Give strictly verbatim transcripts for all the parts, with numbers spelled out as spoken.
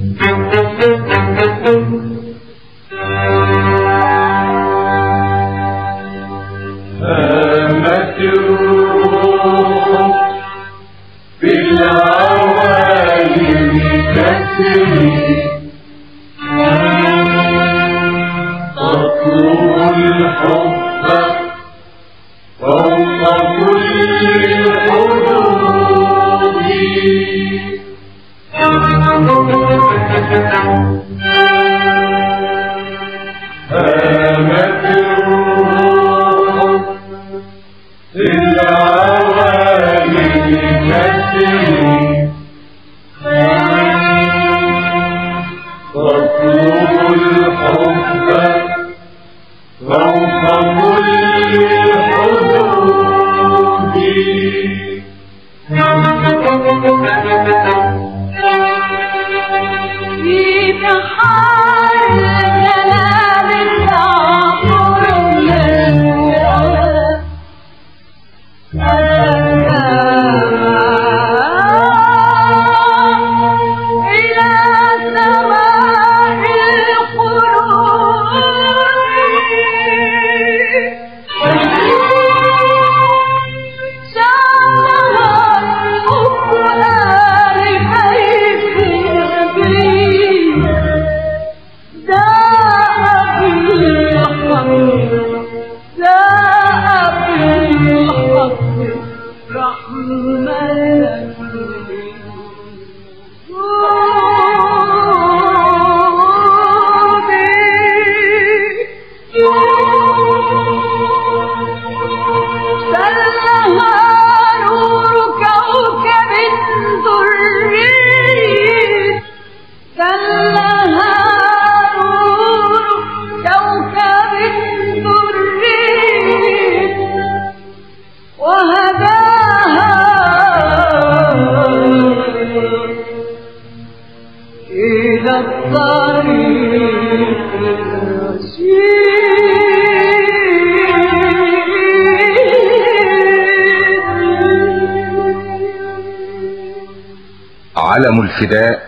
علم الفداء،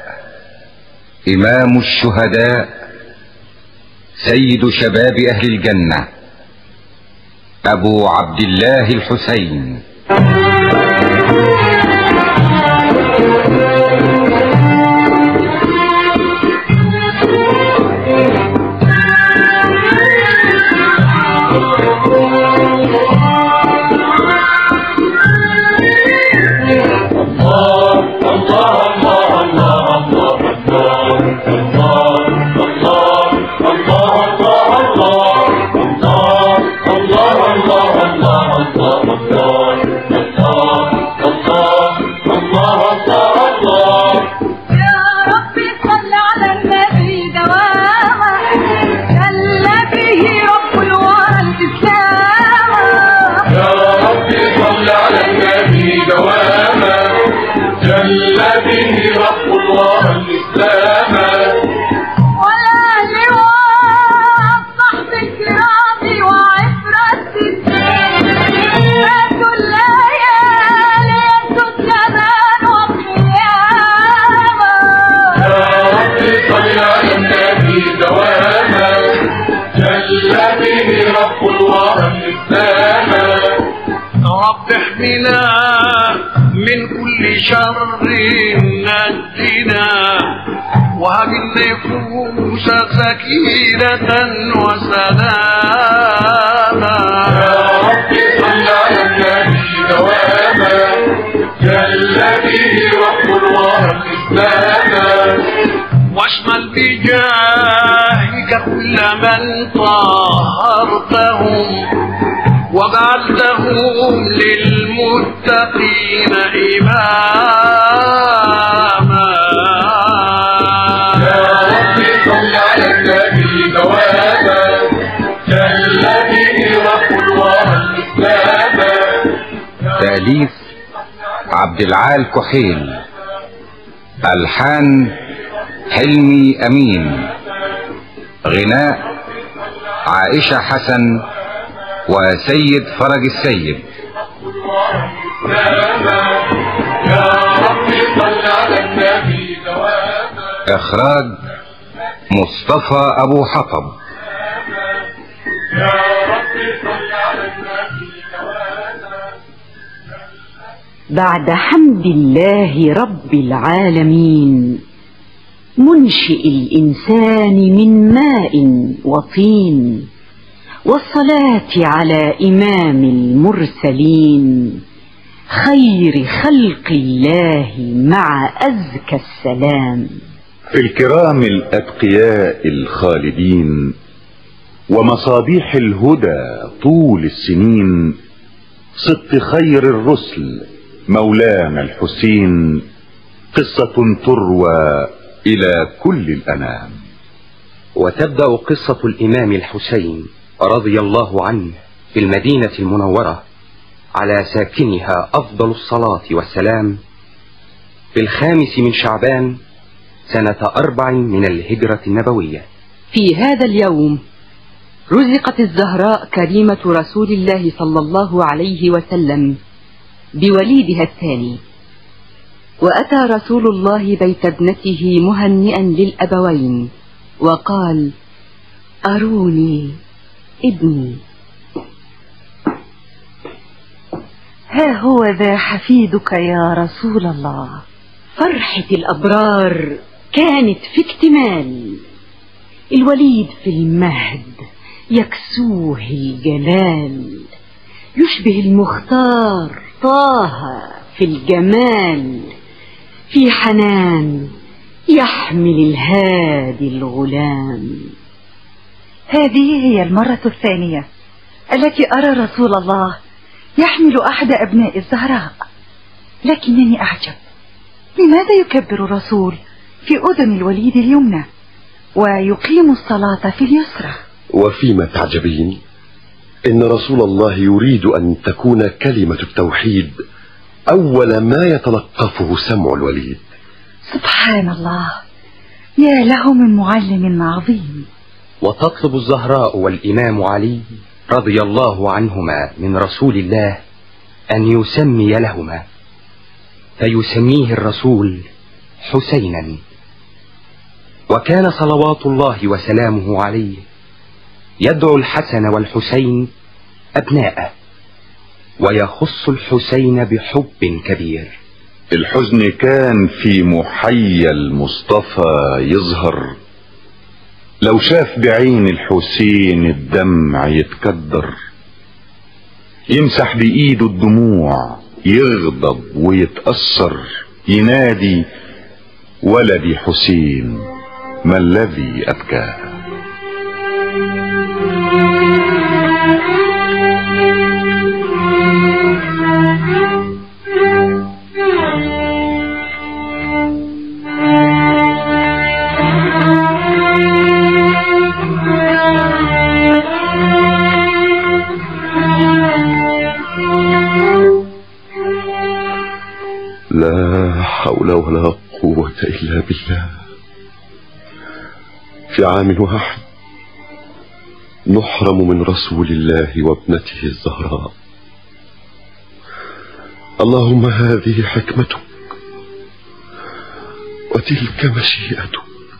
إمام الشهداء، سيد شباب أهل الجنة، أبو عبد الله الحسين. رب احمنا من كل شر نجنا وهب النفوس سكينة وسلاما. يا رب صل على النبي دواما جل به رب الورى الإسلام، واشمل بجاهك كل من طهرتهم وجعلتهم للمتقين إماما. يا رب صل على النبي دواما جل به رب الورى الإسلام. تأليف عبد العال كحيل، ألحان حلمي أمين، غناء عائشة حسن وسيد فرج السيد. يا رب صل على النبي دواما. إخراج مصطفى أبو حطب. يا رب صل على النبي. بعد حمد الله رب العالمين منشئ الإنسان من ماء وطين، والصلاة على إمام المرسلين خير خلق الله مع أزكى السلام. في الكرام الأتقياء الخالدين ومصابيح الهدى طول السنين، صدق خير الرسل مولانا الحسين، قصة تروى إلى كل الأنام. وتبدأ قصة الإمام الحسين رضي الله عنه في المدينة المنورة على ساكنها أفضل الصلاة والسلام في الخامس من شعبان سنة أربع من الهجرة النبوية. في هذا اليوم رزقت الزهراء كريمة رسول الله صلى الله عليه وسلم بوليدها الثاني، وأتى رسول الله بيت ابنته مهنئا للأبوين وقال: أروني ابني. ها هو ذا حفيدك يا رسول الله. فرحة الأبرار كانت في اكتمال، الوليد في المهد يكسوه الجلال، يشبه المختار طه في الجمال، في حنان يحمل الهادي الغلام. هذه هي المرة الثانية التي أرى رسول الله يحمل أحد أبناء الزهراء، لكنني أعجب، لماذا يكبر الرسول في أذن الوليد اليمنى ويقيم الصلاة في اليسرى؟ وفيما تعجبين؟ إن رسول الله يريد أن تكون كلمة التوحيد أول ما يتلقفه سمع الوليد. سبحان الله، يا له من معلم عظيم. وتطلب الزهراء والإمام علي رضي الله عنهما من رسول الله أن يسمي لهما، فيسميه الرسول حسينا. وكان صلوات الله وسلامه عليه يدعو الحسن والحسين أبناءه، ويخص الحسين بحب كبير. الحزن كان في محيا المصطفى يظهر، لو شاف بعين الحسين الدمع يتكدر، يمسح بإيده الدموع يغضب ويتأثر، ينادي: ولدي حسين ما الذي أبكاه. لا حول ولا قوة إلا بالله. في عام واحد نحرم من رسول الله وابنته الزهراء. اللهم هذه حكمتك وتلك مشيئتك.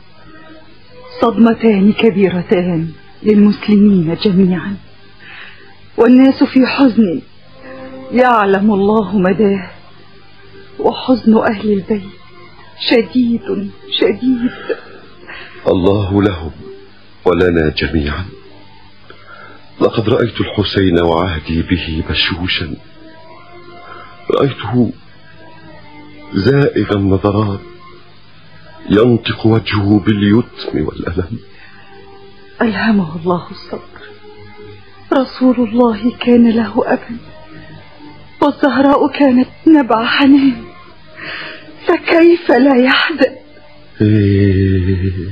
صدمتان كبيرتان للمسلمين جميعا، والناس في حزن يعلم الله مداه، وحزن أهل البيت شديد شديد. الله لهم ولنا جميعا. لقد رأيت الحسين وعهدي به بشوشا، رأيته زائغ النظرات، ينطق وجهه باليتم والألم. ألهمه الله الصبر. رسول الله كان له أبا، والزهراء كانت نبع حنان، فكيف لا يحزن؟ إيه.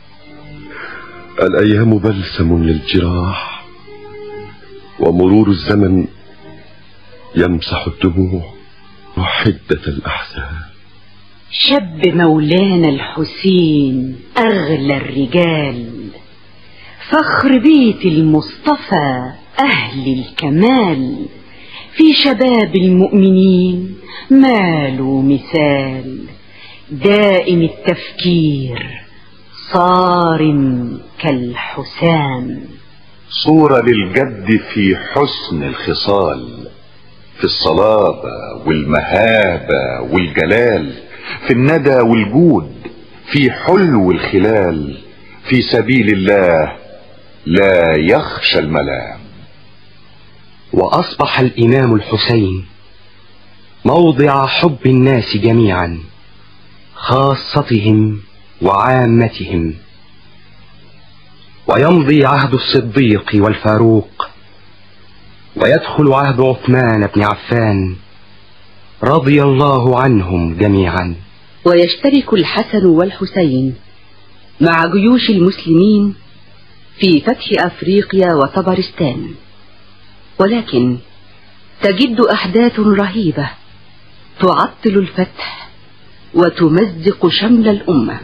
الأيام بلسم للجراح، ومرور الزمن يمسح الدموع وحدة الأحزان. شب مولانا الحسين أغلى الرجال، فخر بيت المصطفى أهل الكمال، في شباب المؤمنين ماله مثال، دائم التفكير صارم كالحسام. صورة للجد في حسن الخصال، في الصلابة والمهابة والجلال، في الندى والجود، في حلو الخلال، في سبيل الله لا يخشى الملام. وأصبح الإمام الحسين موضع حب الناس جميعا، خاصتهم وعامتهم. ويمضي عهد الصديق والفاروق، ويدخل عهد عثمان بن عفان رضي الله عنهم جميعا. ويشترك الحسن والحسين مع جيوش المسلمين في فتح أفريقيا وطبرستان، ولكن تجد أحداث رهيبة تعطل الفتح وتمزق شمل الأمة.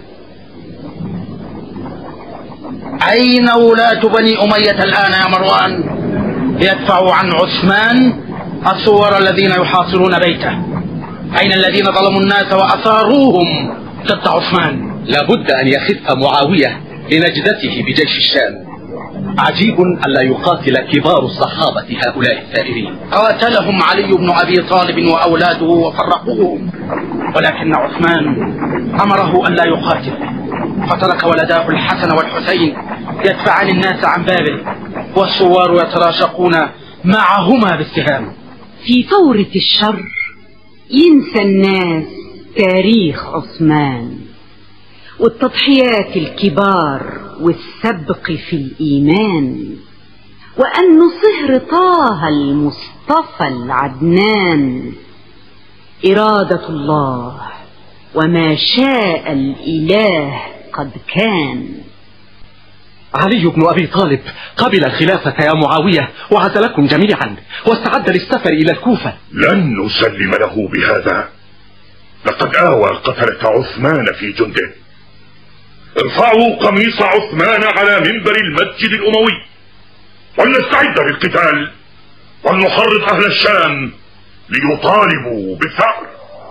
أين ولاة بني أمية الآن يا مروان؟ يدفع عن عثمان الثوار الذين يحاصرون بيته. أين الذين ظلموا الناس وأثاروهم ضد عثمان؟ لابد أن يخف معاوية لنجدته بجيش الشام. عجيب ألا يقاتل كبار الصحابة هؤلاء الثائرين. قاتلهم علي بن أبي طالب وأولاده وفرقوهم، ولكن عثمان أمره ألا يقاتل، فترك ولداه الحسن والحسين يدفعان الناس عن بابه، والثوار يتراشقون معهما بالسهام. في ثورة الشر ينسى الناس تاريخ عثمان والتضحيات الكبار والسبق في الإيمان، وأن صهر طه المصطفى العدنان. إرادة الله وما شاء الإله قد كان. علي بن أبي طالب قبل الخلافة يا معاوية وعزلكم جميعا واستعد للسفر إلى الكوفة. لن نسلم له بهذا، لقد آوى قتلة عثمان في جنده. ارفعوا قميص عثمان على منبر المسجد الأموي، ولنستعد بالقتال، ولنحرض أهل الشام ليطالبوا بالثأر.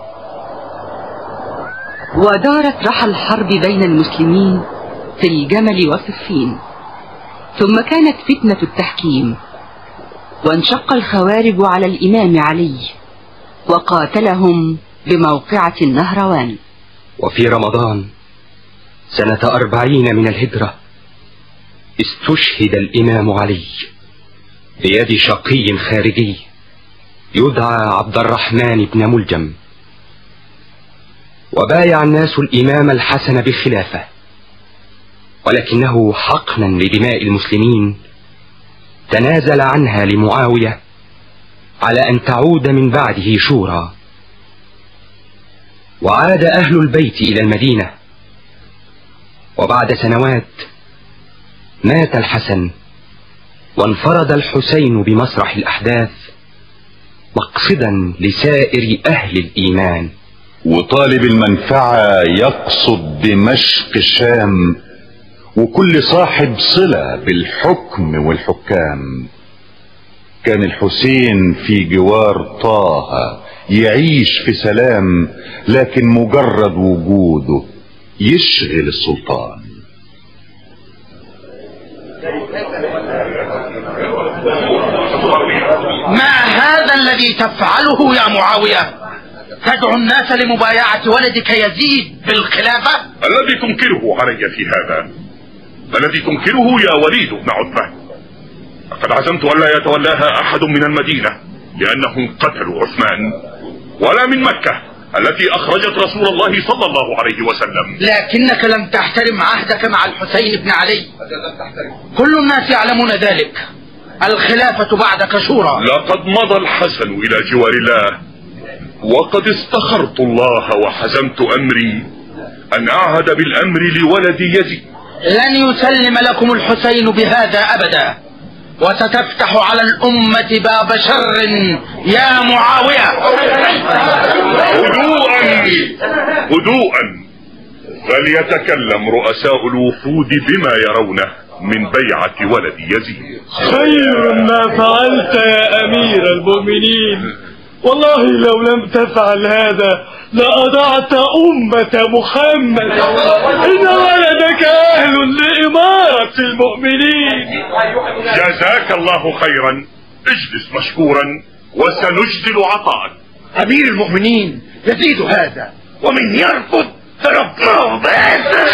ودارت رحى الحرب بين المسلمين في الجمل وصفين، ثم كانت فتنة التحكيم، وانشق الخوارج على الإمام علي وقاتلهم بموقعة النهروان. وفي رمضان سنة أربعين من الهجرة استشهد الإمام علي بيد شقي خارجي يدعى عبد الرحمن بن ملجم. وبايع الناس الإمام الحسن بالخلافة، ولكنه حقنا لدماء المسلمين تنازل عنها لمعاوية على أن تعود من بعده شورى. وعاد أهل البيت إلى المدينة، وبعد سنوات مات الحسن وانفرد الحسين بمسرح الأحداث مقصدا لسائر أهل الإيمان. وطالب المنفعة يقصد دمشق الشام، وكل صاحب صلة بالحكم والحكام. كان الحسين في جوار طه يعيش في سلام، لكن مجرد وجوده يشغل السلطان. ما هذا الذي تفعله يا معاوية؟ تدعو الناس لمبايعة ولدك يزيد بالخلافة؟ الذي تنكره علي في هذا؟ الذي تنكره يا وليد بن عتبة؟ لقد عزمت ألا يتولاها أحد من المدينة لأنهم قتلوا عثمان، ولا من مكة التي أخرجت رسول الله صلى الله عليه وسلم. لكنك لم تحترم عهدك مع الحسين بن علي. كل الناس يعلمون ذلك. الخلافة بعدك شورى. لقد مضى الحسن إلى جوار الله، وقد استخرت الله وحزمت أمري أن أعهد بالأمر لولدي يزيد. لن يسلم لكم الحسين بهذا أبدا، وستفتح على الأمة باب شر يا معاوية. هدوءا هدوءا، فليتكلم رؤساء الوفود بما يرونه من بيعة ولد يزيد. خير ما فعلت يا أمير المؤمنين، والله لو لم تفعل هذا لأضعت أمة محمد. إن ولدك أهل لإمارة المؤمنين. جزاك الله خيرا. اجلس مشكورا وسنجدل عطاءك. أمير المؤمنين يزيد هذا، ومن يرفض فرباه بهذا.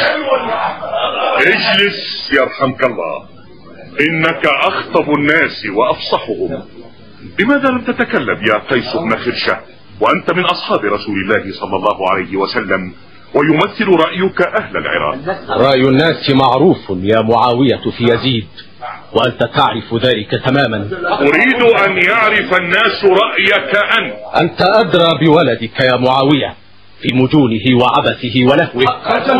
اجلس يرحمك الله، إنك أخطب الناس وأفصحهم. لماذا لم تتكلم يا قيس بن خرشة وأنت من أصحاب رسول الله صلى الله عليه وسلم ويمثل رأيك أهل العراق؟ رأي الناس معروف يا معاوية في يزيد، وأنت تعرف ذلك تماما. أريد أن يعرف الناس رأيك أنت. أنت أدرى بولدك يا معاوية في مجونه وعبثه ولهوه.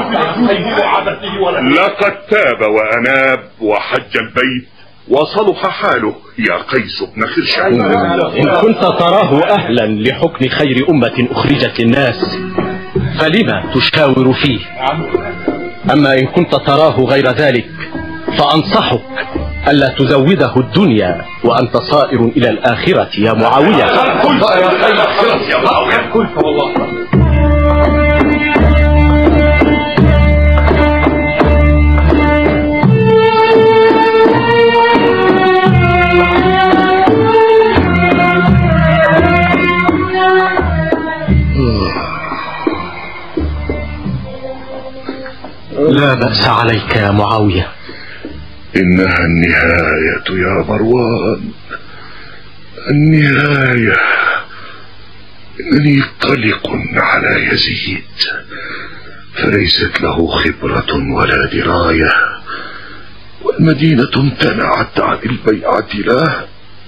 لقد تاب وأناب وحج البيت وصلح حاله يا قيس بن خرشة. إن كنت تراه أهلا لحكم خير أمة أخرجت للناس فلما تشاور فيه؟ أما إن كنت تراه غير ذلك فأنصحك ألا تزوده الدنيا وأنت صائر إلى الآخرة يا معاوية. كنت يا معاوية كنت والله. لا بأس عليك يا معاوية. إنها النهاية يا مروان، النهاية. إنني قلق على يزيد، فليست له خبرة ولا دراية، والمدينة امتنعت عن البيعة له،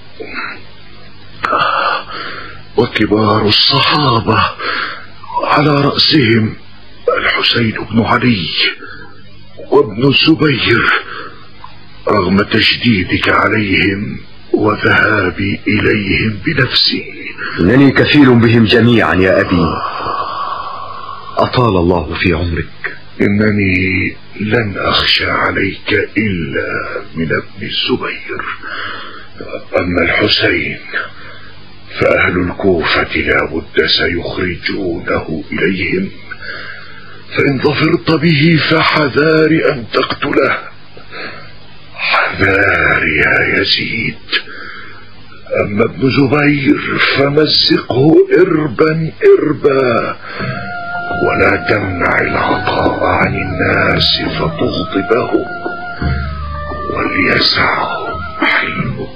وكبار الصحابة على رأسهم الحسين بن علي وابن الزبير، رغم تشديدك عليهم وذهابي إليهم بنفسي. إنني كفيل بهم جميعا يا أبي، أطال الله في عمرك. إنني لن أخشى عليك إلا من ابن الزبير، أما الحسين فأهل الكوفة لا بد سيخرجونه إليهم، فإن ظفرت به فحذار أن تقتله. حذار يا يزيد. أما ابن زبير فمزقه إربا إربا، ولا تمنع العطاء عن الناس فتغضبهم، وليسعهم حلمك.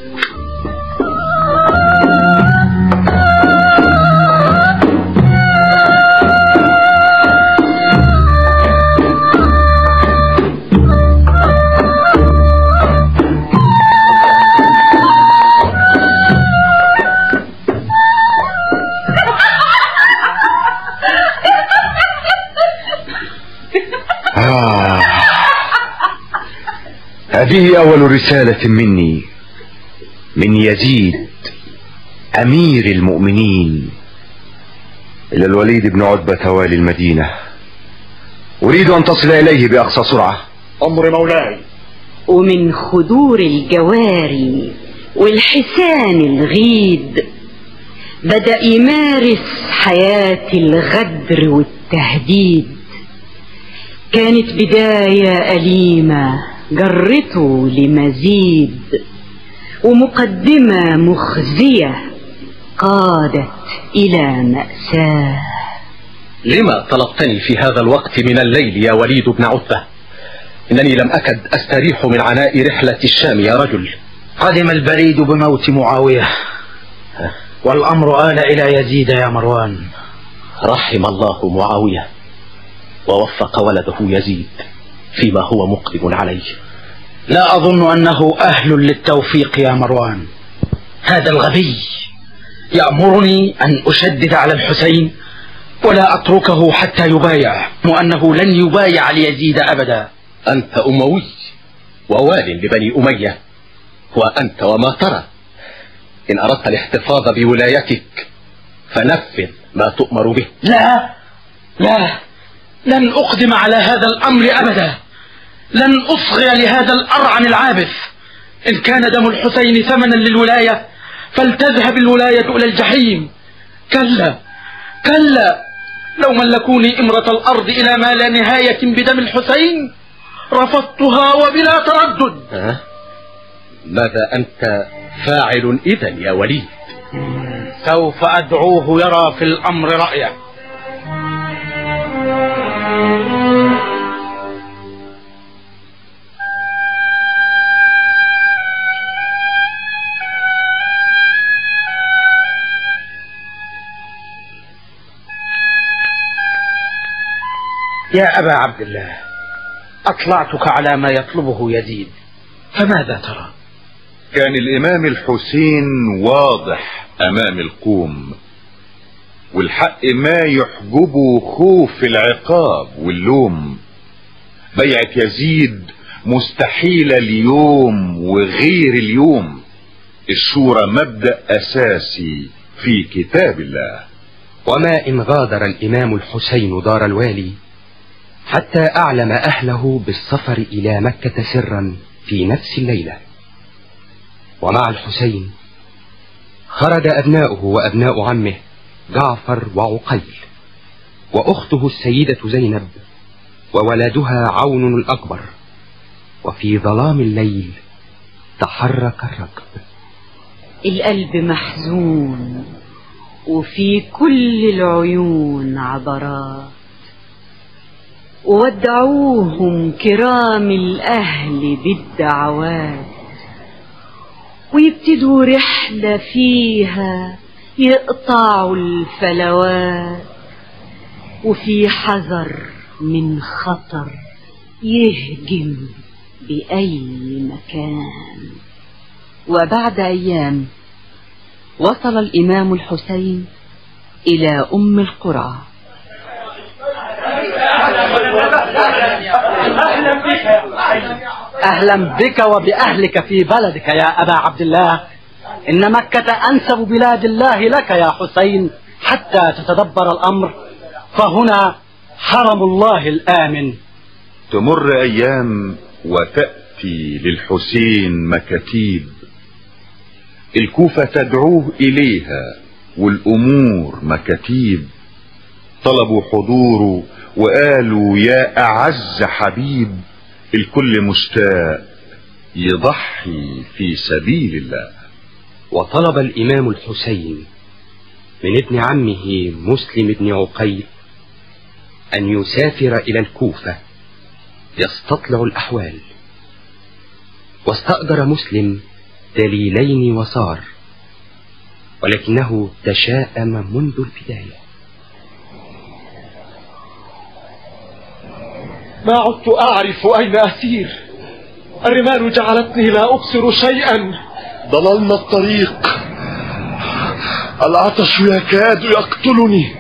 آه. هذه أول رسالة مني من يزيد أمير المؤمنين إلى الوليد بن عتبة والي المدينة. أريد أن تصل إليه بأقصى سرعة. أمر مولاي. ومن خدور الجواري والحسان الغيد بدأ يمارس حياة الغدر والتهديد. كانت بداية أليمة جرته لمزيد، ومقدمة مخزية قادت إلى مأساة. لما طلبتني في هذا الوقت من الليل يا وليد بن عتبة؟ إنني لم أكد أستريح من عناء رحلة الشام يا رجل. قدم البريد بموت معاوية، والأمر آل إلى يزيد يا مروان. رحم الله معاوية ووفق ولده يزيد فيما هو مقدم عليه. لا أظن أنه أهل للتوفيق يا مروان. هذا الغبي يأمرني أن أشدد على الحسين ولا أتركه حتى يبايع، وأنه لن يبايع ليزيد أبدا. أنت أموي ووال لبني أمية، وأنت وما ترى. إن أردت الاحتفاظ بولايتك فنفذ ما تؤمر به. لا لا، لن أقدم على هذا الأمر أبدا. لن أصغي لهذا الأرعن العابث. إن كان دم الحسين ثمنا للولاية فلتذهب الولاية إلى الجحيم، كلا كلا، لو ملكوني إمرة الأرض إلى ما لا نهاية بدم الحسين رفضتها وبلا تردد. أه؟ ماذا أنت فاعل إذا يا وليد؟ سوف أدعوه يرى في الأمر رأيه. يا أبا عبد الله، أطلعتك على ما يطلبه يزيد، فماذا ترى؟ كان الإمام الحسين واضح أمام القوم، والحق ما يحجبه خوف العقاب واللوم. بيعة يزيد مستحيلة اليوم وغير اليوم. الشورى مبدأ أساسي في كتاب الله. وما إن غادر الإمام الحسين دار الوالي حتى أعلم أهله بالسفر إلى مكة سرا في نفس الليلة. ومع الحسين خرج أبناؤه وأبناء عمه جعفر وعقيل، وأخته السيدة زينب، وولدها عون الأكبر. وفي ظلام الليل تحرك الركب. القلب محزون وفي كل العيون عبرات، وودعوهم كرام الأهل بالدعوات، ويبتدوا رحلة فيها يقطعوا الفلوات، وفي حذر من خطر يهجم بأي مكان. وبعد أيام وصل الإمام الحسين إلى أم القرى. أهلا بك وبأهلك في بلدك يا أبا عبد الله. إن مكة أنسب بلاد الله لك يا حسين حتى تتدبر الأمر، فهنا حرم الله الآمن. تمر أيام وتأتي للحسين مكاتيب. الكوفة تدعوه إليها والأمور مكاتيب. طلبوا حضوره وقالوا يا أعز حبيب. الكل مشتاق يضحي في سبيل الله. وطلب الإمام الحسين من ابن عمه مسلم بن عقيل أن يسافر إلى الكوفة يستطلع الأحوال. واستأجر مسلم دليلين وصار، ولكنه تشاءم منذ البداية. ما عدت أعرف أين أسير. الرمال جعلتني لا أبصر شيئا. ضللنا الطريق. العطش يكاد يقتلني.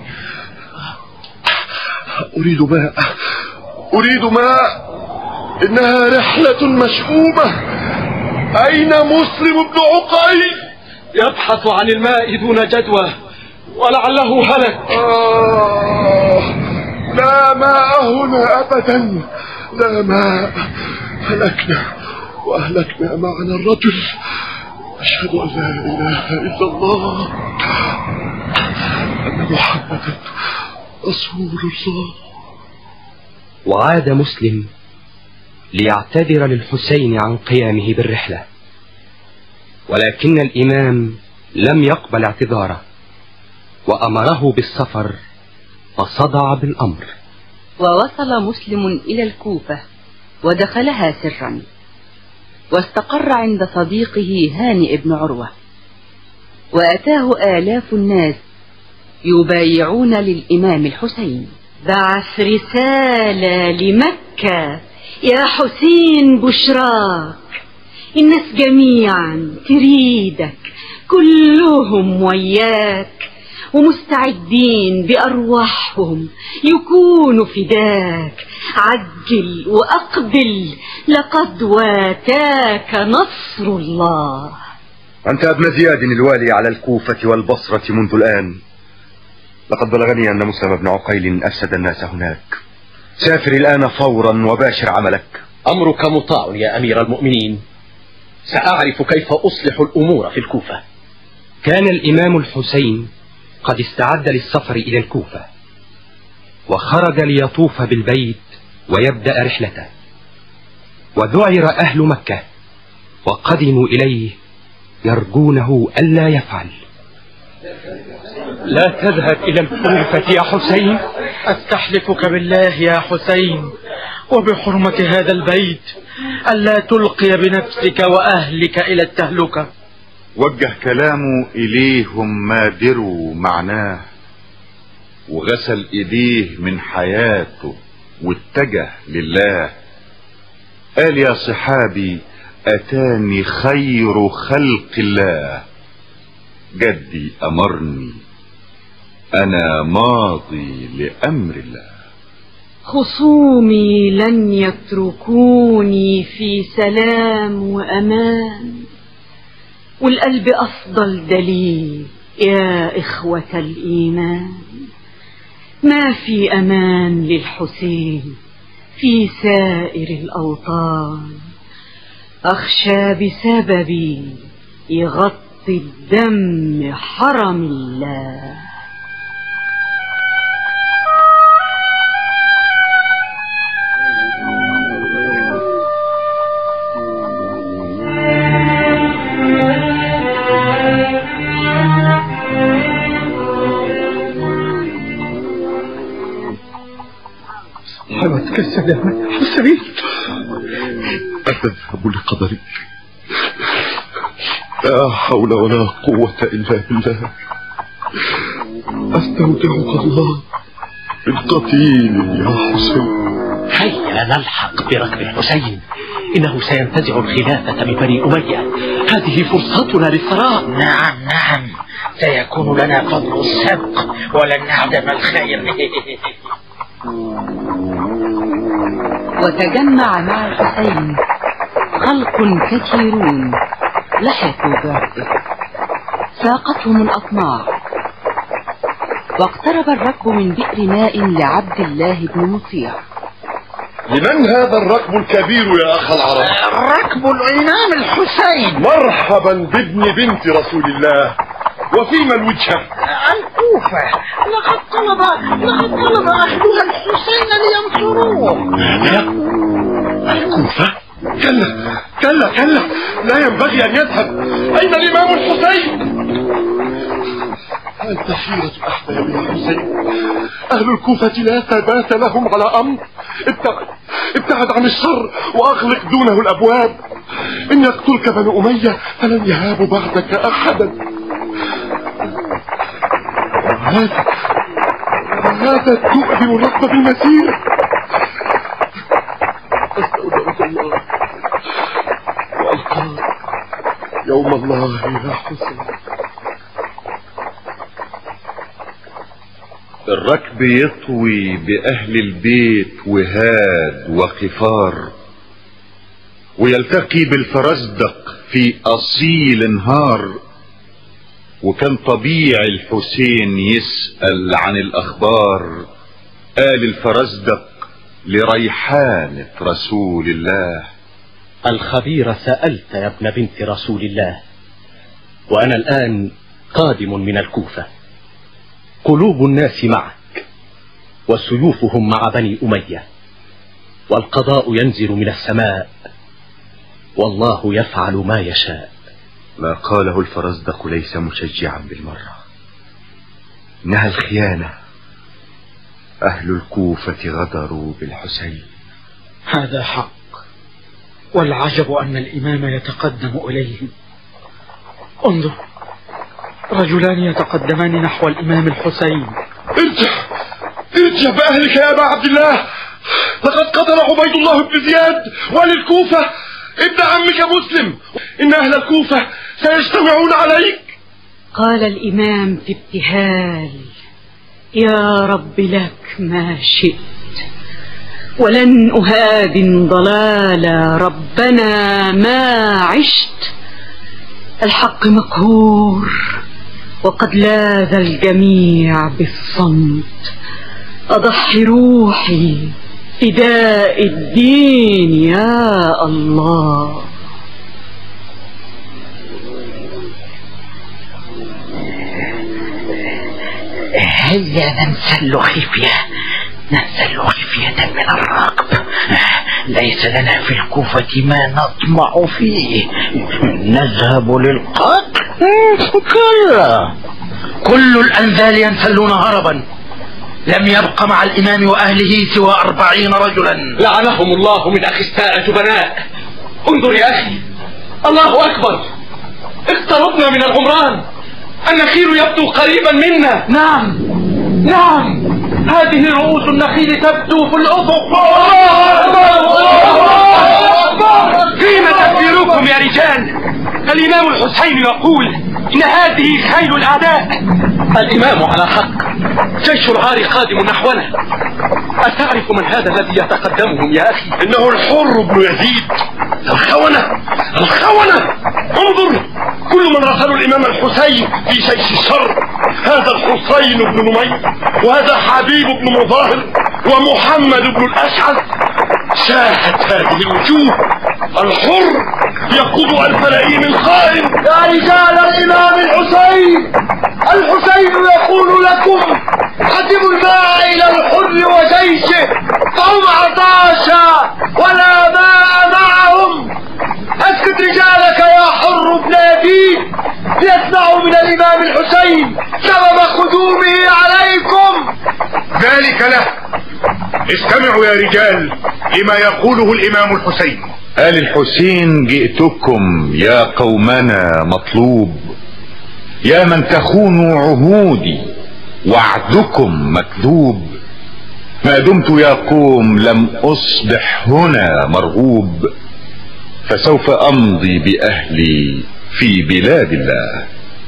أريد ماء، أريد ماء. إنها رحلة مشؤومة. أين مسلم بن عقيل؟ يبحث عن الماء دون جدوى، ولعله هلك. آه لا ماء هنا أبدا، لا ماء. هلكنا وأهلكنا معنا الرجل. أشهد أن لا إله إلا الله، أن محمدا رسول الله. وعاد مسلم ليعتذر للحسين عن قيامه بالرحلة، ولكن الإمام لم يقبل اعتذاره وأمره بالسفر، فصدع بالأمر. ووصل مسلم إلى الكوفة ودخلها سرا، واستقر عند صديقه هانئ بن عروة. وأتاه آلاف الناس يبايعون للإمام الحسين. بعث رسالة لمكة يا حسين بشراك. الناس جميعا تريدك، كلهم وياك، ومستعدين بأرواحهم يكونوا فداك. عجل وأقبل، لقد واتاك نصر الله. أنت ابن زياد الوالي على الكوفة والبصرة منذ الآن. لقد بلغني أن مسلم بن عقيل أفسد الناس هناك. سافر الآن فورا وباشر عملك. أمرك مطاع يا أمير المؤمنين. سأعرف كيف أصلح الأمور في الكوفة. كان الإمام الحسين قد استعد للسفر إلى الكوفة، وخرج ليطوف بالبيت ويبدأ رحلته، وذعر أهل مكة وقدموا إليه يرجونه ألا يفعل. لا تذهب إلى الكوفة يا حسين. أستحلفك بالله يا حسين وبحرمة هذا البيت ألا تلقي بنفسك وأهلك إلى التهلكة. وجه كلامه إليهم ما دروا معناه، وغسل إيديه من حياته واتجه لله. قال يا صحابي أتاني خير خلق الله، جدي أمرني أنا ماضي لأمر الله. خصومي لن يتركوني في سلام وأمان، والقلب أفضل دليل يا إخوة الإيمان. ما في أمان للحسين في سائر الأوطان، أخشى بسببي يغطي الدم حرم الله. حمدك السلام يا حسين. أتذهب لقدرك؟ لا حول ولا قوة إلا بالله. أستودعك الله القتيل يا حسين. هيا نلحق بركب الحسين، إنه سينتزع الخلافة من بني أمية. هذه فرصتنا للثراء. نعم نعم، سيكون لنا فضل السبق ولن نعدم الخير. وتجمع مع الحسين خلق كثيرون لحقوا برده، ساقتهم الأطماع، واقترب الركب من بئر ماء لعبد الله بن مطيع. لمن هذا الركب الكبير يا أخ العرب؟ ركب الإمام الحسين. مرحبا بابن بنت رسول الله. وفيما الوجهة؟ الكوفة. لقد طلب لقد طلب أهلها الحسين لينصروه. الكوفة؟ كلا كلا كلا، لا ينبغي أن يذهب. أين الإمام الحسين؟ أنت خيرة أحبابي يا حسين. أهل الكوفة لا ثبات لهم على أمر. ابتعد ابتعد عن الشر وأغلق دونه الأبواب. إن يقتلك بنو أمية فلن يهابوا بعدك أحدا. هذا هذا تؤذن رب بالمسير. أستودعك الله وألقاك يوم الله يا حسين. الركب يطوي بأهل البيت وهاد وقفار، ويلتقي بالفرزدق في أصيل نهار. وكان طبيعي الحسين يسأل عن الأخبار. قال الفرزدق لريحانة رسول الله: الخبير سألت يا ابن بنت رسول الله، وأنا الآن قادم من الكوفة. قلوب الناس معك وسيوفهم مع بني أمية، والقضاء ينزل من السماء، والله يفعل ما يشاء. ما قاله الفرزدق ليس مشجعا بالمرة، إنها الخيانة. أهل الكوفة غدروا بالحسين. هذا حق، والعجب أن الإمام يتقدم إليهم. انظر، رجلان يتقدمان نحو الإمام الحسين. ارجع ارجع بأهلك يا أبا عبد الله، لقد قتل عبيد الله بن زياد والي الكوفة ابن عمك مسلم. إن أهل الكوفة سيجتمعون عليك. قال الإمام في ابتهال: يا رب لك ما شئت، ولن أهادن ضلالا ربنا ما عشت. الحق مقهور وقد لاذ الجميع بالصمت. أضحي روحي فداء الدين يا الله. هيا ننسل خفية ننسل خفية من الركب. ليس لنا في الكوفة ما نطمع فيه. نذهب للقتل؟ كلا، كل الأنذال ينسلون هربا. لم يبق مع الإمام وأهله سوى أربعين رجلا. لعنهم الله من أخستاء جبناء. انظر يا أخي، الله أكبر، اقتربنا من العمران، النخيل يبدو قريبا منا. نعم نعم، هذه رؤوس النخيل تبدو في الأفق. فيم تكبيركم يا رجال؟ الإمام الحسين يقول إن هذه خيل الأعداء. الإمام على حق، جيش العار قادم نحونا. أتعرف من هذا الذي يتقدمهم يا أخي؟ إنه الحر بن يزيد. الخونة الخونة، انظر، كل من رسلوا الإمام الحسين في جيش الشر. هذا الحسين بن نمير، وهذا حبيب بن مظاهر، ومحمد بن الأشعث. شاهت هذه الوجوه. الحر يقود ألف لئيم خائن. يا رجال الإمام الحسين، الحسين يقول لكم قدموا الماء إلى الحر وجيشه، فهم عطاشا ولا ماء معهم. اسكت رجالك يا حر بن يزيد ليسمعوا من الإمام الحسين سبب قدومه عليكم. ذلك له. استمعوا يا رجال لما يقوله الإمام الحسين. آل الحسين جئتكم يا قومنا مطلوب، يا من تخونوا عهودي وعدكم مكذوب. ما دمت يا قوم لم أصبح هنا مرغوب، فسوف أمضي بأهلي في بلاد الله.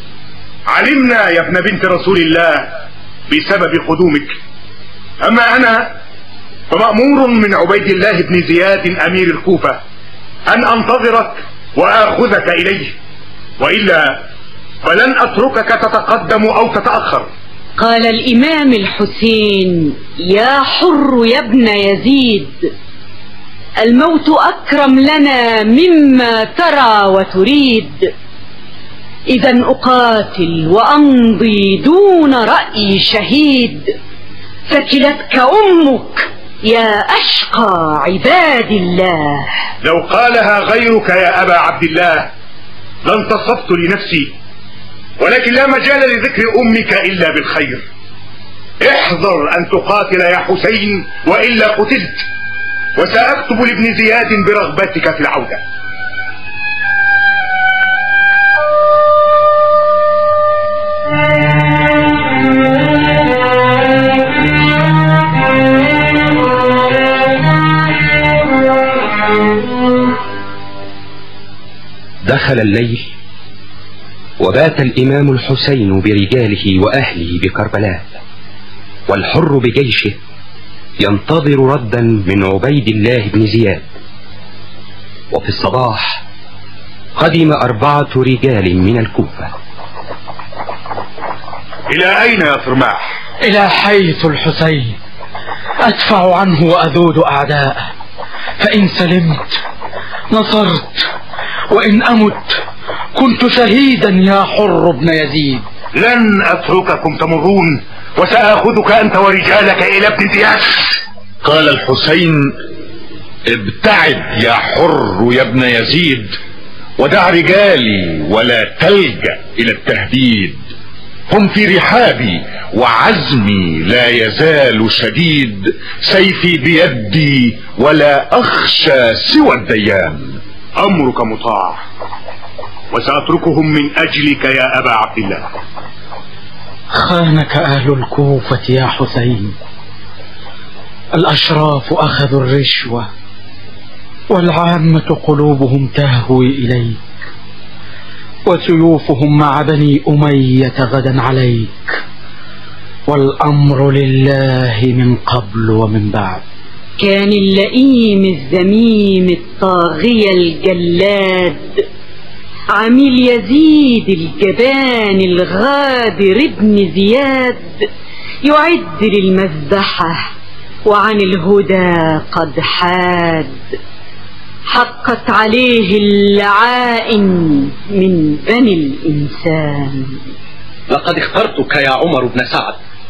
علمنا يا ابن بنت رسول الله بسبب قدومك. أما أنا فمأمور من عبيد الله بن زياد أمير الكوفة أن أنتظرك وآخذك إليه، وإلا فلن أتركك تتقدم أو تتأخر. قال الإمام الحسين: يا حر يا ابن يزيد، الموت أكرم لنا مما ترى وتريد. إذا أقاتل وأمضي دون رأي شهيد، فكلتك أمك يا أشقى عباد الله. لو قالها غيرك يا أبا عبد الله لانتصبت لنفسي، ولكن لا مجال لذكر أمك إلا بالخير. احذر أن تقاتل يا حسين وإلا قتلت، وسأكتب لابن زياد برغبتك في العودة. دخل الليل، وبات الإمام الحسين برجاله وأهله بكربلاء، والحر بجيشه ينتظر ردا من عبيد الله بن زياد. وفي الصباح قدم أربعة رجال من الكوفة. إلى أين يا فرماح؟ إلى حيث الحسين، أدفع عنه وأذود أعداءه، فإن سلمت نصرت، وإن أمت كنت شهيدا يا حر بن يزيد. لن أترككم تمرون، وسأخذك أنت ورجالك إلى ابن زياد. قال الحسين: ابتعد يا حر يا ابن يزيد، ودع رجالي ولا تلجأ إلى التهديد. هم في رحابي وعزمي لا يزال شديد، سيفي بيدي ولا أخشى سوى الديان. أمرك مطاع، وسأتركهم من أجلك يا أبا عبد الله. خانك أهل الكوفة يا حسين، الأشراف أخذوا الرشوة، والعامة قلوبهم تهوي إليك، وسيوفهم مع بني أمية غدا عليك، والأمر لله من قبل ومن بعد. كان اللئيم الذميم الطاغية الجلاد عميل يزيد الجبان الغادر ابن زياد يعد للمذبحة، وعن الهدى قد حاد. حقت عليه اللعائن من بني الإنسان. لقد اخترتك يا عمر بن سعد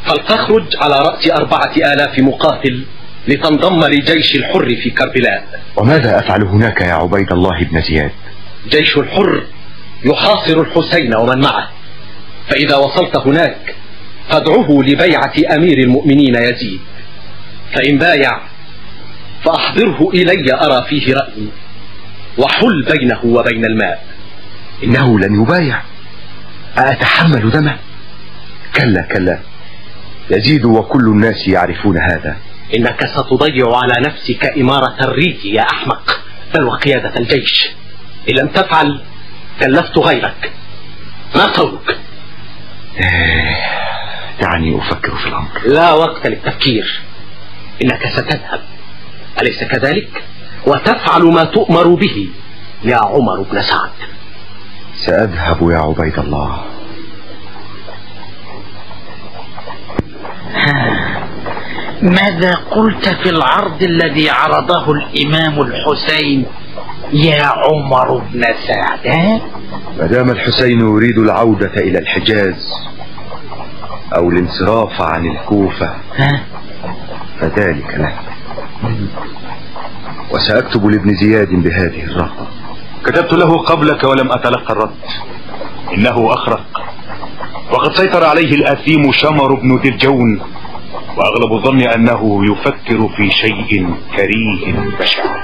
فلتخرج على رأس أربعة آلاف مقاتل لتنضم لجيش الحر في كربلاء. وماذا أفعل هناك يا عبيد الله بن زياد؟ جيش الحر يحاصر الحسين ومن معه، فإذا وصلت هناك فادعه لبيعة أمير المؤمنين يزيد، فإن بايع فأحضره إلي أرى فيه رأيي، وحل بينه وبين الماء. إنه لن يبايع، أأتحمل دمه؟ كلا كلا، يزيد وكل الناس يعرفون هذا. إنك ستضيع على نفسك إمارة الريف يا أحمق، بل وقيادة الجيش. إن لم تفعل كلفت غيرك، ما قولك؟ دعني أفكر في الأمر. لا وقت للتفكير، إنك ستذهب، أليس كذلك؟ وتفعل ما تؤمر به يا عمر بن سعد. سأذهب يا عبيد الله. ماذا قلت في العرض الذي عرضه الإمام الحسين يا عمر بن سعد؟ مدام الحسين يريد العودة إلى الحجاز أو الانصراف عن الكوفة فذلك له، وسأكتب لابن زياد بهذه الرغبة. كتبت له قبلك ولم أتلقى الرد، إنه أخرق، وقد سيطر عليه الأثيم شمر بن درجون، وأغلب ظني أنه يفكر في شيء كريه بشع.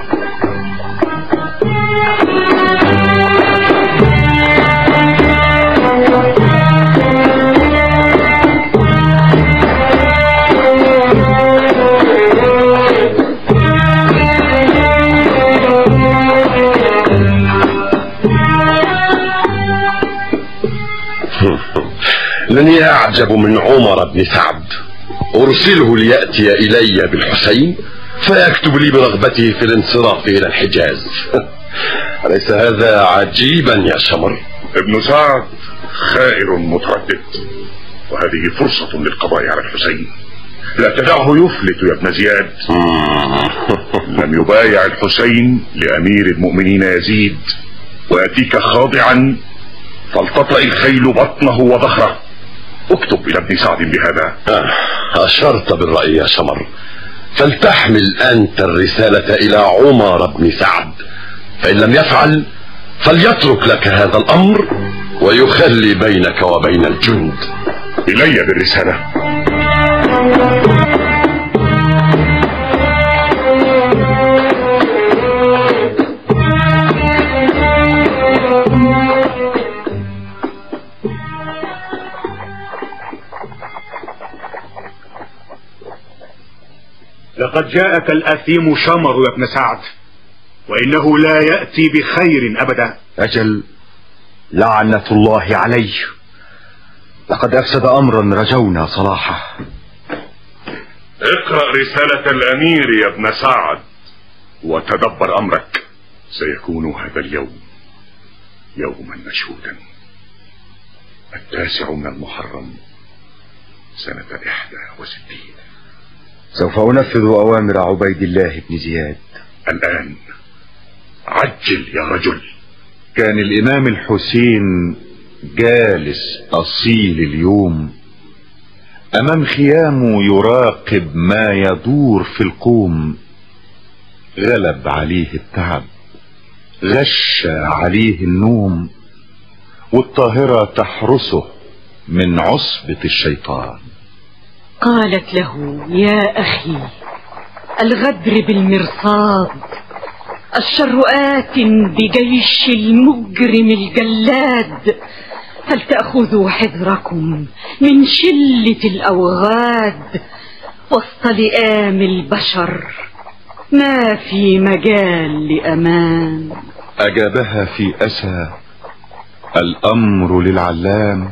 لن أعجب من عمر بن سعد، أرسله ليأتي إلي بالحسين فيكتب لي برغبته في الانصراف إلى الحجاز. أليس هذا عجيبا يا شمر؟ ابن سعد خائر متردد، وهذه فرصة للقضاء على الحسين. لا تدعه يفلت يا ابن زياد. لم يبايع الحسين لأمير المؤمنين يزيد ويأتيك خاضعا فلتطأ الخيل بطنه وظهره. اكتب إلى ابن سعد بهذا. أشرت بالرأي يا شمر، فلتحمل أنت الرسالة إلى عمر بن سعد، فإن لم يفعل فليترك لك هذا الأمر ويخلي بينك وبين الجند. إلي بالرسالة. لقد جاءك الأثيم شمر يا ابن سعد، وإنه لا يأتي بخير أبدا. أجل، لعنة الله عليه، لقد أفسد أمرا رجونا صلاحه. اقرأ رسالة الأمير يا ابن سعد وتدبر أمرك. سيكون هذا اليوم يوما مشهودا، التاسع من المحرم سنة إحدى وستين. سوف أنفذ أوامر عبيد الله بن زياد. الآن عجل يا رجل. كان الإمام الحسين جالس أصيل اليوم أمام خيامه يراقب ما يدور في القوم. غلب عليه التعب، غش عليه النوم، والطاهرة تحرسه من عصبة الشيطان. قالت له: يا أخي، الغدر بالمرصاد، الشر آت بجيش المجرم الجلاد، فلتأخذوا حذركم من شلة الأوغاد، وسط لئام البشر ما في مجال لأمان. أجابها في أسى: الأمر للعلام،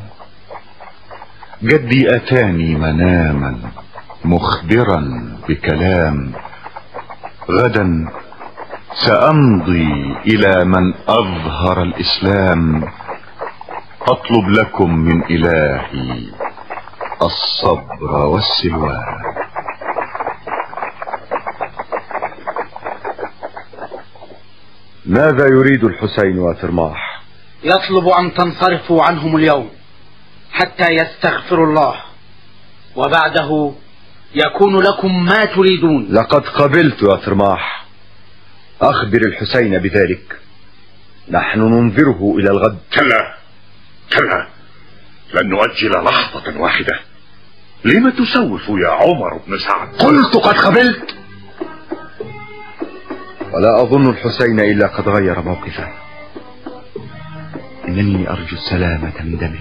جدي أتاني مناما مخبرا بكلام، غدا سأمضي إلى من أظهر الإسلام، أطلب لكم من إلهي الصبر والسلوان. ماذا يريد الحسين وترماح؟ يطلب أن تنصرفوا عنهم اليوم حتى يستغفروا الله، وبعده يكون لكم ما تريدون. لقد قبلت يا ترماح، أخبر الحسين بذلك، نحن ننظره إلى الغد. كلا كلا، لن نؤجل لحظة واحدة. لم تسوف يا عمر بن سعد؟ قلت قد قبلت، ولا أظن الحسين إلا قد غير موقفه. إنني أرجو السلامة من دمه.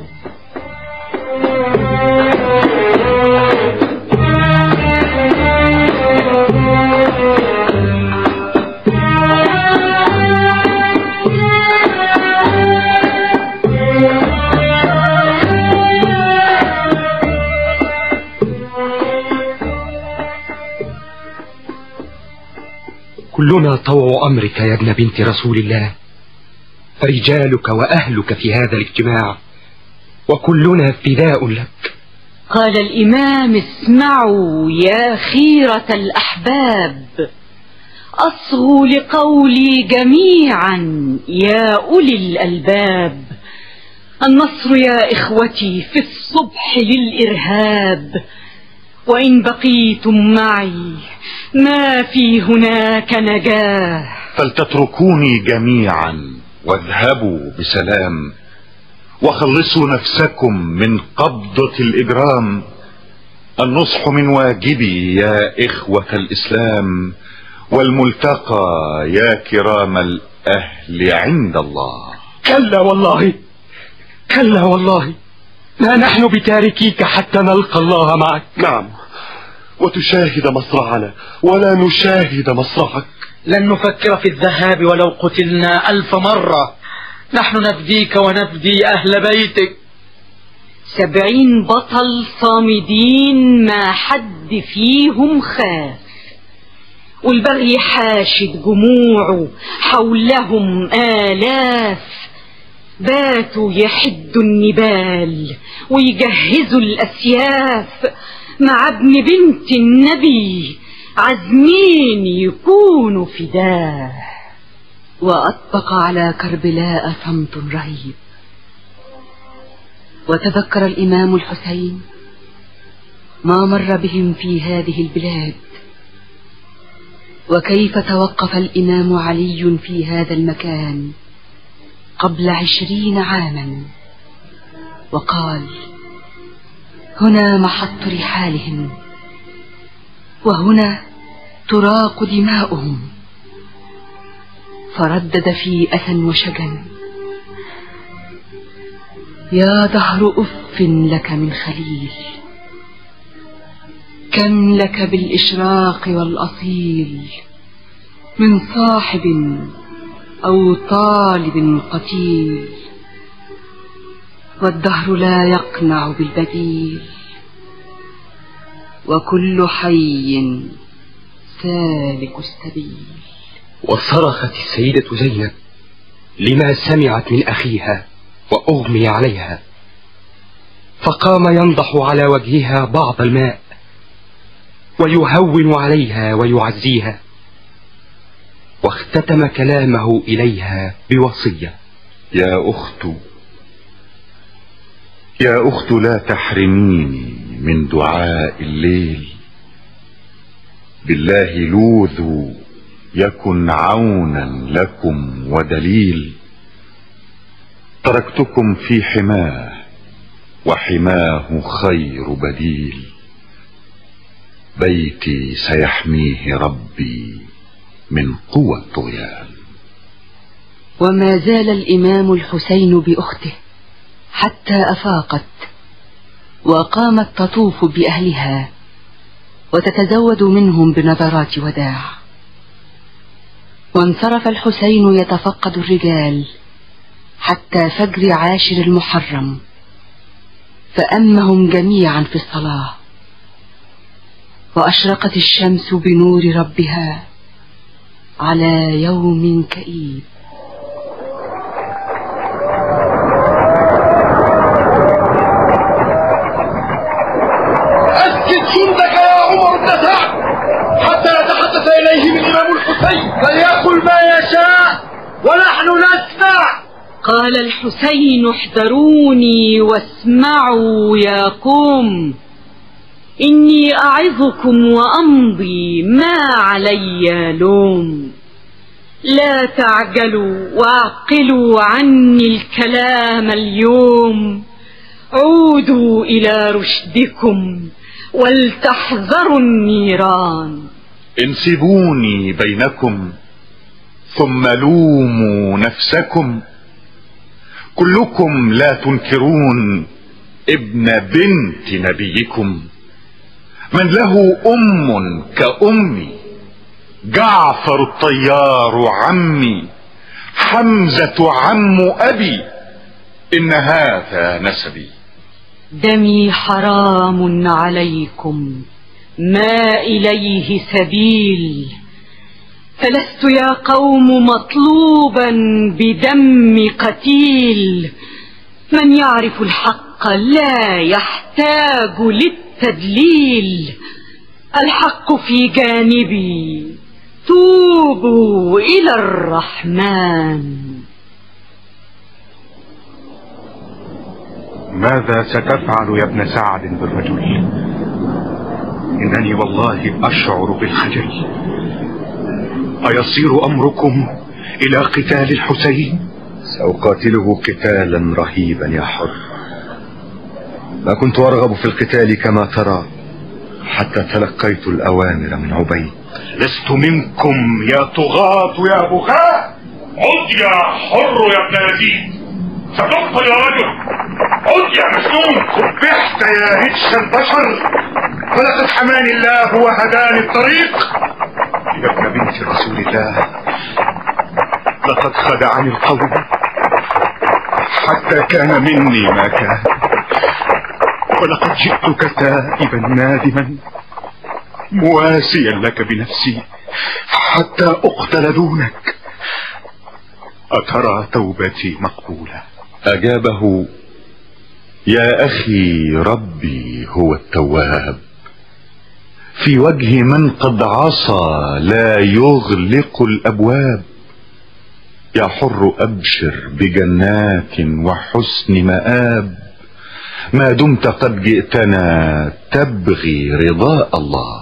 كلنا طوع أمرك يا ابن بنت رسول الله، فرجالك وأهلك في هذا الاجتماع، وكلنا فداء لك. قال الإمام: اسمعوا يا خيرة الأحباب، أصغوا لقولي جميعا يا أولي الألباب. النصر يا إخوتي في الصبح للإرهاب، وإن بقيتم معي ما في هناك نجاة. فلتتركوني جميعا واذهبوا بسلام، وخلصوا نفسكم من قبضة الإجرام. النصح من واجبي يا إخوة الإسلام، والملتقى يا كرام الأهل عند الله. كلا والله، كلا والله، ما نحن بتاركيك حتى نلقى الله معك. نعم، وتشاهد مصرعنا ولا نشاهد مصرعك. لن نفكر في الذهاب ولو قتلنا ألف مرة. نحن نفديك ونفدي أهل بيتك. سبعين بطل صامدين ما حد فيهم خاف، والبغي حاشد جموعه حولهم آلاف. باتوا يحدوا النبال ويجهزوا الأسياف، مع ابن بنت النبي عزمين يكونوا فداه. وأطبق على كربلاء صمت رهيب، وتذكر الإمام الحسين ما مر بهم في هذه البلاد، وكيف توقف الإمام علي في هذا المكان قبل عشرين عاما، وقال: هنا محط رحالهم، وهنا تراق دماؤهم. فردد في أثى وشجن: يا دهر أف لك من خليل، كم لك بالإشراق والأصيل من صاحب أو طالب قتيل، والدهر لا يقنع بالبديل، وكل حي سالك السبيل. وصرخت السيدة زينب لما سمعت من أخيها وأغمي عليها، فقام ينضح على وجهها بعض الماء ويهون عليها ويعزيها، واختتم كلامه إليها بوصية: يا أخت يا أخت لا تحرميني من دعاء الليل، بالله لوذوا يكن عونا لكم ودليل. تركتكم في حماه وحماه خير بديل، بيتي سيحميه ربي من قوى الطغيان. وما زال الإمام الحسين بأخته حتى أفاقت، وقامت تطوف بأهلها وتتزود منهم بنظرات وداع. وانصرف الحسين يتفقد الرجال حتى فجر عاشر المحرم، فأمهم جميعا في الصلاة، وأشرقت الشمس بنور ربها على يوم كئيب. أسكت جندك يا عمر بن سعد حتى يتحدث إليهم الإمام الحسين، فليقل ما يشاء ونحن نسمع. قال الحسين: احذروني واسمعوا يا قوم، إني أعظكم وأمضي ما علي لوم. لا تعجلوا واعقلوا عني الكلام اليوم. عودوا إلى رشدكم ولتحذروا النيران. انسبوني بينكم ثم لوموا نفسكم. كلكم لا تنكرون ابن بنت نبيكم، من له أم كأمي، جعفر الطيار عمي، حمزة عم أبي، إن هذا نسبي. دمي حرام عليكم ما إليه سبيل، فلست يا قوم مطلوبا بدم قتيل. من يعرف الحق لا يحتاج للتدليل، الحق في جانبي، توبوا إلى الرحمن. ماذا ستفعل يا ابن سعد بالرجل؟ إنني والله أشعر بالخجل. أيصير أمركم إلى قتال الحسين؟ سأقاتله قتالا رهيبا يا حر. ما كنت أرغب في القتال كما ترى حتى تلقيت الأوامر من عبيد. لست منكم يا طغاة يا بغاة. عد يا حر يا ابن يزيد، ستقتل يا رجل. عد يا مسلوم. قبحت يا هدش البشر، ولقد حماني الله وهداني الطريق. يا ابن بنت رسول الله، لقد خدعني القوم حتى كان مني ما كان، ولقد جئتك تائبا نادما مواسيا لك بنفسي حتى أقتل دونك. أترى توبتي مقبولة؟ أجابه: يا أخي ربي هو التواب، في وجه من قد عصى لا يغلق الأبواب. يا حر أبشر بجنات وحسن مآب، ما دمت قد جئتنا تبغي رضاء الله.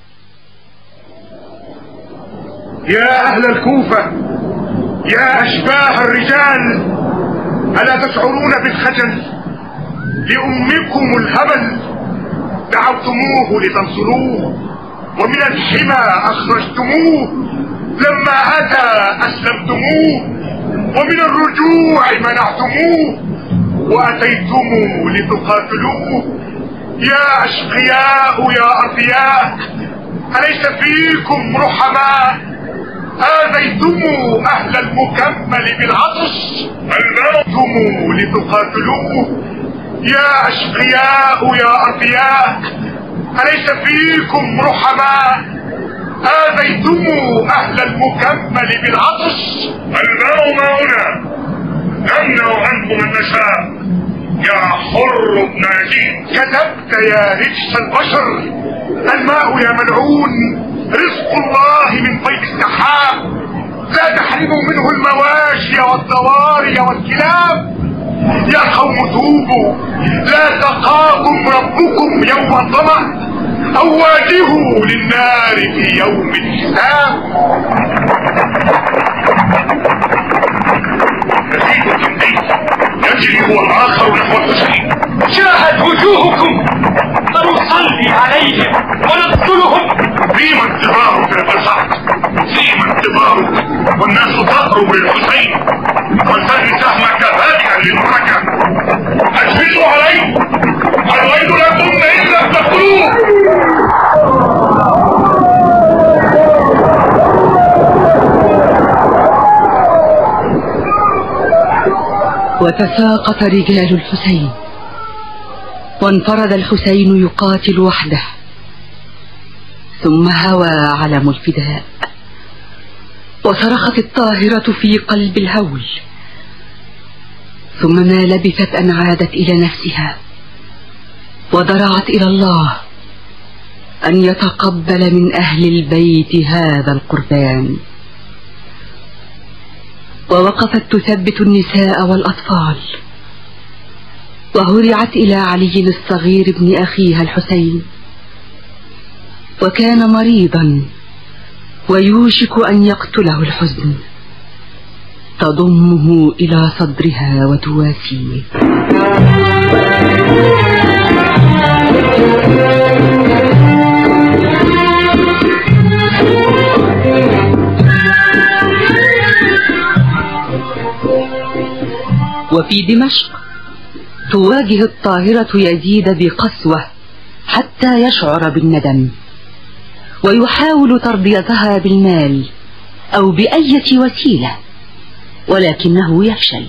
يا أهل الكوفة، يا أشباه الرجال، ألا تشعرون بالخجل لأمكم الهبل؟ دعوتموه لتنصروه ومن الحمى أخرجتموه، لما أتى أسلمتموه ومن الرجوع منعتموه، وأتيتم لتقاتلوه. يا أشقياء يا أرضياء، أليس فيكم رحماء؟ آذيتم أهل المكمل بالعطش، ألزمتم لتقاتلوه. يا أشقياء يا أرضياء، أليس فيكم رحماء؟ آذيتم أهل المكمل بالعطش، الماء ماؤنا نمنع عنكم النساء. يا حر ابن يزيد، كذبت يا رجس البشر. الماء يا ملعون رزق الله من فيض السحاب، لا تحرموا منه المواشي والضواري والكلاب. يا قوم توبوا، لا تقاكم ربكم يوم الظمأ، أو واجهوا للنار في يوم الحساب. يزيد الجندي يجري هو الآخر نحو الحسين. شاهد وجوهكم، فنصلي عليهم ونقتلهم. فيما انتظارك يا ابن سعد؟ فيما انتظارك؟ والناس تقرب للحسين، والفهم سهمك بادئا للمعركة. أجهزوا عليه، الويل لكم إن لم تقتلوه. وتساقط رجال الحسين، وانفرد الحسين يقاتل وحده، ثم هوى علم الفداء، وصرخت الطاهرة في قلب الهول، ثم ما لبثت أن عادت إلى نفسها وضرعت إلى الله أن يتقبل من أهل البيت هذا القربان. ووقفت تثبت النساء والأطفال، وهرعت إلى علي الصغير ابن أخيها الحسين وكان مريضا ويوشك أن يقتله الحزن، تضمه إلى صدرها وتواسيه. وفي دمشق تواجه الطاهرة يزيد بقسوة حتى يشعر بالندم، ويحاول ترضيتها بالمال أو بأية وسيلة، ولكنه يفشل.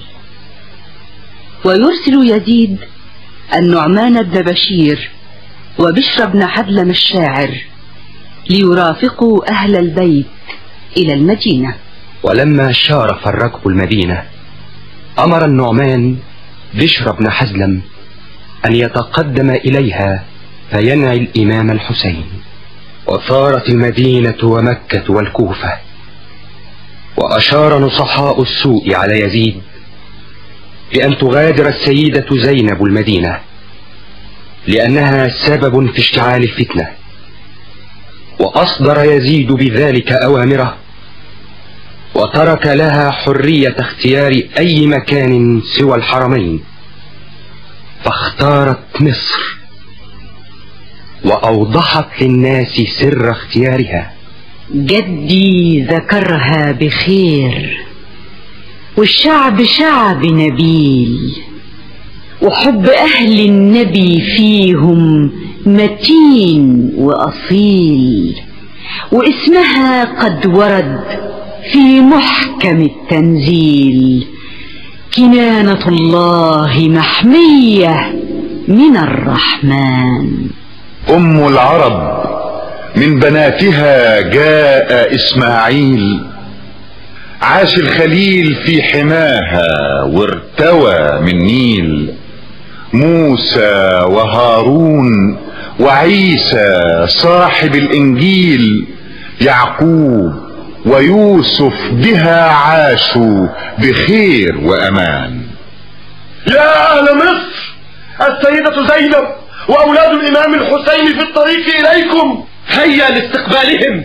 ويرسل يزيد النعمان بن بشير وبشر بن حدلم الشاعر ليرافقوا أهل البيت إلى المدينة. ولما شارف الركب المدينة أمر النعمان بشر بن حزلم أن يتقدم إليها فينعي الإمام الحسين. وثارت المدينة ومكة والكوفة، وأشار نصحاء السوء على يزيد بأن تغادر السيدة زينب المدينة لأنها سبب في اشتعال الفتنة. وأصدر يزيد بذلك أوامره، وترك لها حرية اختيار أي مكان سوى الحرمين، فاختارت مصر، وأوضحت للناس سر اختيارها. جدي ذكرها بخير، والشعب شعب نبيل، وحب أهل النبي فيهم متين وأصيل، واسمها قد ورد في محكم التنزيل، كنانة الله محمية من الرحمن. أم العرب من بناتها جاء إسماعيل، عاش الخليل في حماها وارتوى من نيل، موسى وهارون وعيسى صاحب الإنجيل، يعقوب ويوسف بها عاشوا بخير وأمان. يا أهل مصر، السيدة زينب وأولاد الإمام الحسين في الطريق إليكم، هيا لاستقبالهم.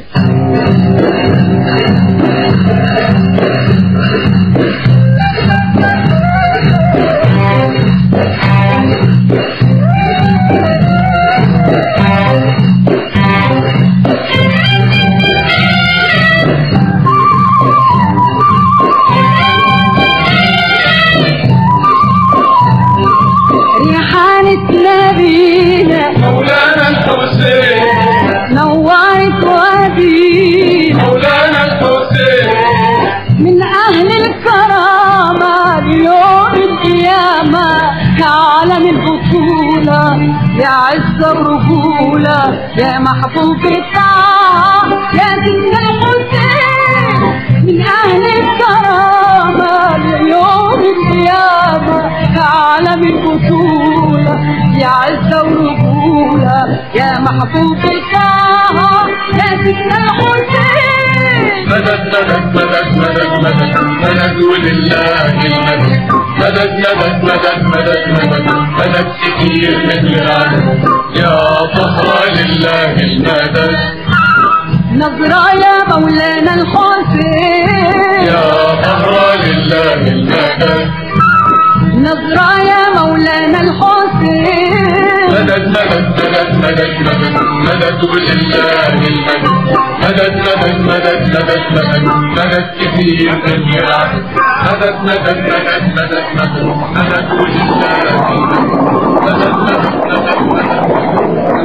مولانا الحسين نورت وادينا، مولانا الحسين من أهل الكرامة ليوم القيامة، كعالم البطولة يا عز الرجولة، يا محبوب الطاعة يا سيدنا الحسين، من أهل الكرامة ليوم القيامة، كعالم البطولة يا عز ورجولة، يا محبوب الطاعة يا سيدنا الحسين. مدد مدد مدد مدد مدد مدد ولله المدد، مدد مدد مدد مدد مدد مدد كتير من العدد، يا طهرة لله المدد. نظرة يا مولانا الحسين، يا طهرة لله المدد. نظرة يا مولانا الحسين، مدد مدد مدد مدد مدد مدد ولله المدد، مدد مدد مدد مدد مدد مدد كثير من العدد، مدد مدد مدد مدد مدد مدد ولله المدد، مدد مدد مدد مدد.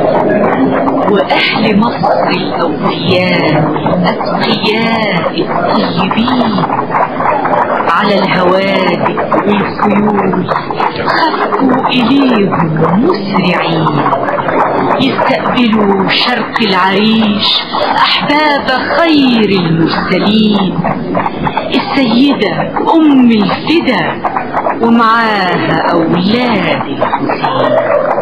وأهل مصر الأوفياء الأتقياء الطيبين، على الهوادئ والخيول خفوا إليهم مسرعين، يستقبلوا شرق العريش أحباب خير المرسلين، السيدة أم الفدا ومعاها أولاد الحسين.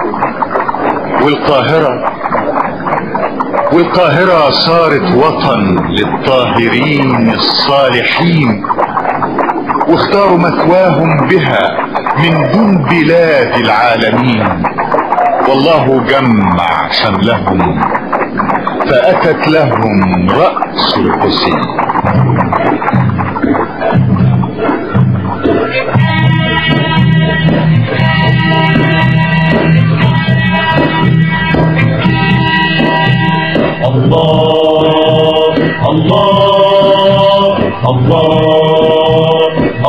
والقاهرة والقاهرة صارت وطن للطاهرين الصالحين، واختاروا مثواهم بها من دون بلاد العالمين، والله جمع شملهم فأتت لهم رأس الحسين. الله الله الله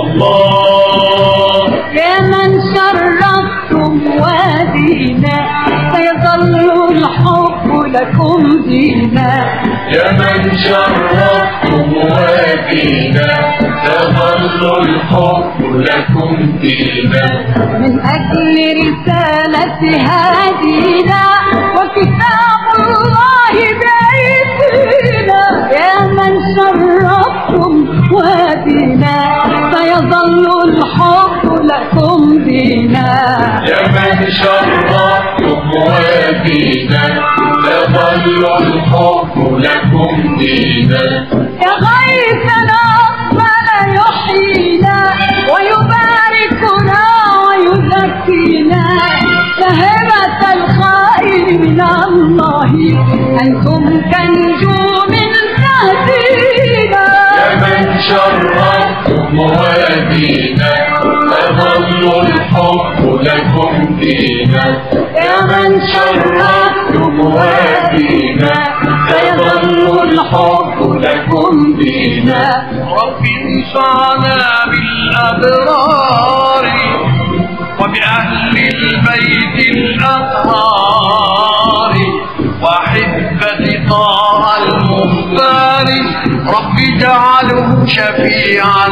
الله يا من شرفتم وادينا سيظل الحب لكم دينا. يا من شرفتم وادينا سيظل الحب لكم دينا. من أجل رسالة هادينا وكتاب الله بأيدينا. يا من شرفتم وادينا سيظل الحب لكم دينا. يا من شرفتم وادينا سيظل الحب لكم دينا. يا غيثنا أقبل يحيينا ويباركنا ويزكينا. فهبة الخير من الله أنتم كنجوم تهدينا. يا من شرفتم وادينا سيظل الحب لكم دينا. يا من شرفتم وادينا سيظل الحب لكم دينا. رب انفعنا بالأبرار وبأهل البيت الأطهار وأحبة طه المختار. رب اجعله شفيعا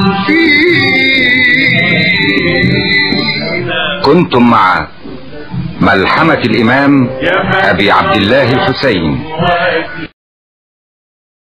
فينا. كنتم مع ملحمة الإمام أبي عبد الله الحسين.